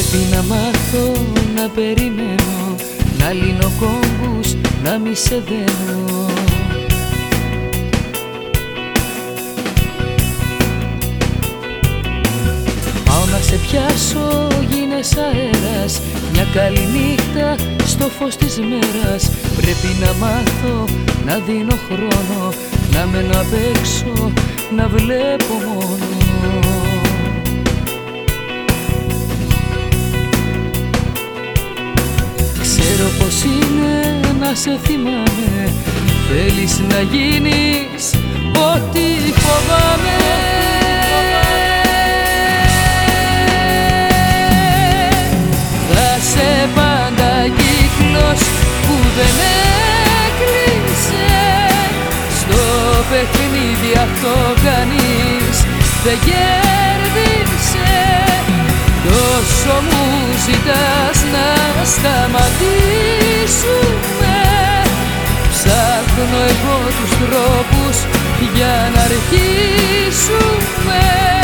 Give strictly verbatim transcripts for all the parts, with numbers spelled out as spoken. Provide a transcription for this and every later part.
Πρέπει να μάθω να περιμένω, να λύνω κόμπους, να μη σε δένω. Πάω να σε πιάσω, γίνες αέρας, μια καλή νύχτα στο φως της μέρας. Πρέπει να μάθω να δίνω χρόνο, να μένω απ' έξω, να βλέπω μόνο. Ξέρω πως είναι να σε θυμάμαι, θέλεις να γίνεις ό,τι φοβάμαι. Θα σε πάντα κύκλος που δεν έκλεισε, στο παιχνίδι αυτό κανείς δεν κέρδισε. Τόσο μου ζητάς να σταματήσουμε, ψάχνω εγώ τους τρόπους για να αρχίσουμε.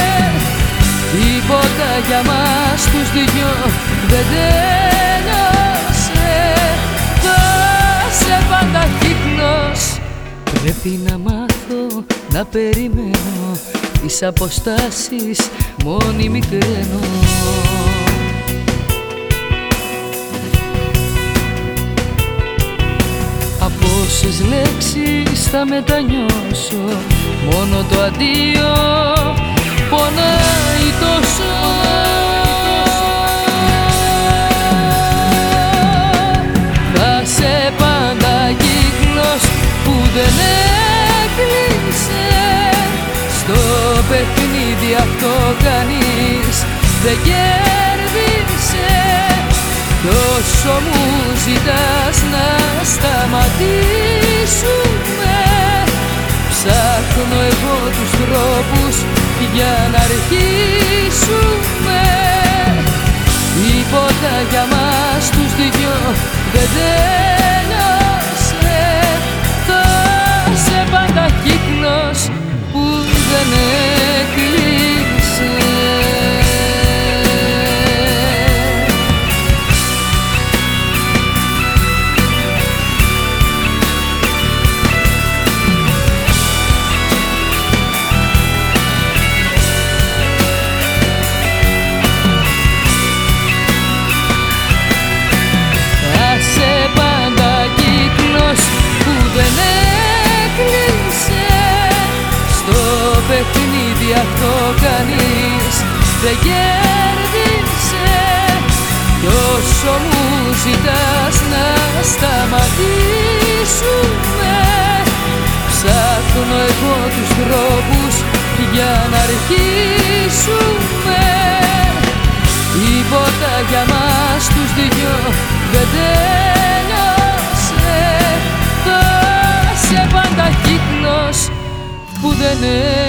Τίποτα για μας τους δυο δεν τέλειωσε, θα σε πάντα κύκλος. Πρέπει να μάθω να περιμένω, τις αποστάσεις μόνη μικραίνω. Από όσες λέξεις θα μετανιώσω, μόνο το αντίο πονάει τόσο. Θα σε πάντα κύκλος που δεν έκλεισε, στο παιχνίδι αυτό κανείς δεν κέρδισε. Τόσο μου ζητάς να σταματήσουμε, ψάχνω εγώ τους τρόπους για να αρχίσουμε. Τίποτα για μας τους δυο δεν τέλειωσε, θα σε πάντα κύκλος που δεν έκλεισε. Παιχνίδι αυτό κανείς δεν κέρδισε. Τόσο μου ζητάς να σταματήσουμε, ψάχνω εγώ τους τρόπους για να αρχίσουμε. Τίποτα για μας τους δυο δεν τέλειωσε, θα σε πάντα κύκλος που δεν